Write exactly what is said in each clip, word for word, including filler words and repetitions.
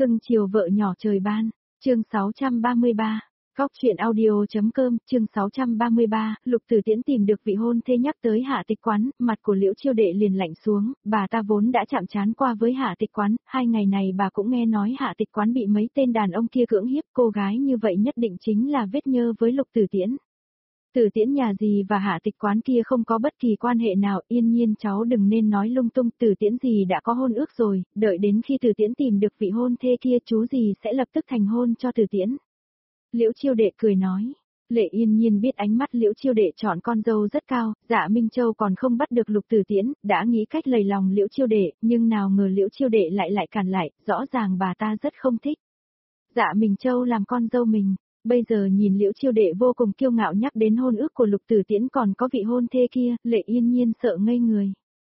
Cưng chiều vợ nhỏ trời ban, chương sáu trăm ba mươi ba, Cóc truyện audio.com, chương sáu trăm ba mươi ba, Lục Tử Tiễn tìm được vị hôn thê nhắc tới Hạ Tịch Quán, mặt của Liễu Chiêu Đệ liền lạnh xuống, bà ta vốn đã chạm trán qua với Hạ Tịch Quán, hai ngày này bà cũng nghe nói Hạ Tịch Quán bị mấy tên đàn ông kia cưỡng hiếp, cô gái như vậy nhất định chính là vết nhơ với Lục Tử Tiễn. Tử Tiễn nhà gì và Hạ Tịch Quán kia không có bất kỳ quan hệ nào, yên nhiên cháu đừng nên nói lung tung, Tử Tiễn gì đã có hôn ước rồi, đợi đến khi Tử Tiễn tìm được vị hôn thê kia chú gì sẽ lập tức thành hôn cho Tử Tiễn. Liễu Chiêu Đệ cười nói. Lệ Yên Nhiên biết ánh mắt Liễu Chiêu Đệ chọn con dâu rất cao, Dạ Minh Châu còn không bắt được Lục Tử Tiễn, đã nghĩ cách lầy lòng Liễu Chiêu Đệ, nhưng nào ngờ Liễu Chiêu Đệ lại lại cản lại, rõ ràng bà ta rất không thích. Dạ Minh Châu làm con dâu mình, bây giờ nhìn Liễu Chiêu Đệ vô cùng kiêu ngạo nhắc đến hôn ước của Lục Tử Tiễn còn có vị hôn thê kia, Lệ Yên Nhiên sợ ngây người.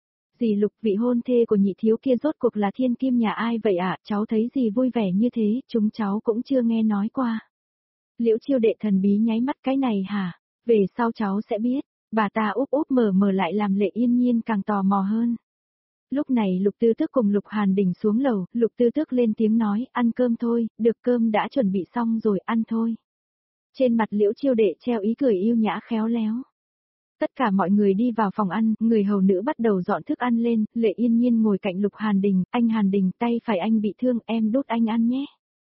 Dì Lục, vị hôn thê của nhị thiếu kia rốt cuộc là thiên kim nhà ai vậy ạ, à? Cháu thấy gì vui vẻ như thế, chúng cháu cũng chưa nghe nói qua. Liễu Chiêu Đệ thần bí nháy mắt, cái này hả? Về sau cháu sẽ biết. Bà ta úp úp mở mở lại làm Lệ Yên Nhiên càng tò mò hơn. Lúc này Lục Tư Tước cùng Lục Hàn Đình xuống lầu, Lục Tư Tước lên tiếng nói, ăn cơm thôi, được, cơm đã chuẩn bị xong rồi, ăn thôi. Trên mặt Liễu Chiêu Đệ treo ý cười yêu nhã khéo léo. Tất cả mọi người đi vào phòng ăn, người hầu nữ bắt đầu dọn thức ăn lên, Lệ Yên Nhiên ngồi cạnh Lục Hàn Đình, anh Hàn Đình, tay phải anh bị thương, em đút anh ăn nhé.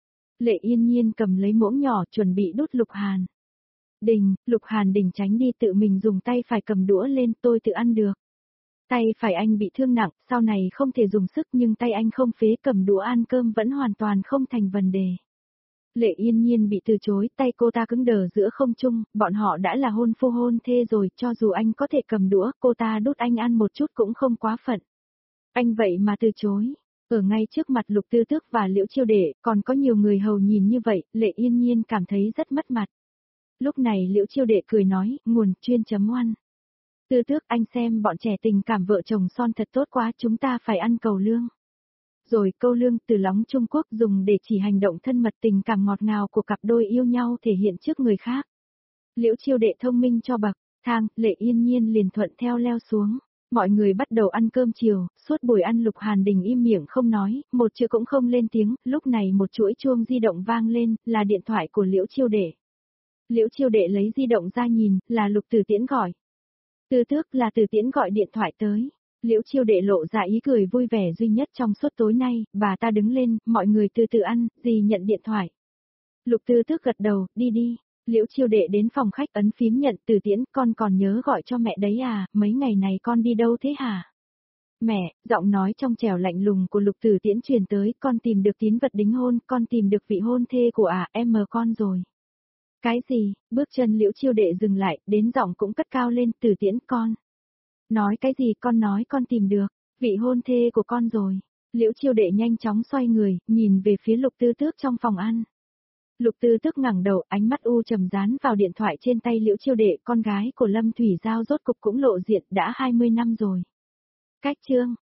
Lệ Yên Nhiên cầm lấy muỗng nhỏ chuẩn bị đút Lục Hàn Đình, Lục Hàn Đình tránh đi, tự mình dùng tay phải cầm đũa lên, tôi tự ăn được. Tay phải anh bị thương nặng, sau này không thể dùng sức, nhưng tay anh không phế, cầm đũa ăn cơm vẫn hoàn toàn không thành vấn đề. Lệ Yên Nhiên bị từ chối, tay cô ta cứng đờ giữa không trung, bọn họ đã là hôn phu hôn thê rồi, cho dù anh có thể cầm đũa, cô ta đút anh ăn một chút cũng không quá phận. Anh vậy mà từ chối. Ở ngay trước mặt Lục Tư Tước và Liễu Chiêu Đệ, còn có nhiều người hầu nhìn như vậy, Lệ Yên Nhiên cảm thấy rất mất mặt. Lúc này Liễu Chiêu Đệ cười nói, nguồn, chuyên chấm oan. Tư Tước, anh xem bọn trẻ tình cảm vợ chồng son thật tốt quá, chúng ta phải ăn cầu lương. Rồi câu lương từ lóng Trung Quốc dùng để chỉ hành động thân mật tình cảm ngọt ngào của cặp đôi yêu nhau thể hiện trước người khác. Liễu Chiêu Đệ thông minh cho bậc thang, Lệ Yên Nhiên liền thuận theo leo xuống. Mọi người bắt đầu ăn cơm chiều, suốt buổi ăn Lục Hàn Đình im miệng không nói, một chữ cũng không lên tiếng, lúc này một chuỗi chuông di động vang lên, là điện thoại của Liễu Chiêu Đệ. Liễu Chiêu Đệ lấy di động ra nhìn, là Lục Tử Tiễn gọi. Tư Tước, là Tử Tiễn gọi điện thoại tới. Liễu Chiêu Đệ lộ ra ý cười vui vẻ duy nhất trong suốt tối nay, bà ta đứng lên, mọi người từ từ ăn, dì nhận điện thoại. Lục Tư Tước gật đầu, đi đi. Liễu Chiêu Đệ đến phòng khách ấn phím nhận, Tử Tiễn, con còn nhớ gọi cho mẹ đấy à, mấy ngày này con đi đâu thế hả? Mẹ, giọng nói trong trẻo lạnh lùng của Lục Tử Tiễn truyền tới, con tìm được tín vật đính hôn, con tìm được vị hôn thê của à, em mờ con rồi. Cái gì? Bước chân Liễu Chiêu Đệ dừng lại, đến giọng cũng cất cao lên, Tử Tiễn con. Nói cái gì, con nói con tìm được, vị hôn thê của con rồi. Liễu Chiêu Đệ nhanh chóng xoay người, nhìn về phía Lục Tư Tước trong phòng ăn. Lục Tư Tước ngẩng đầu, ánh mắt u trầm dán vào điện thoại trên tay Liễu Chiêu Đệ, con gái của Lâm Thủy Giao rốt cục cũng lộ diện đã hai mươi năm rồi. Cách chương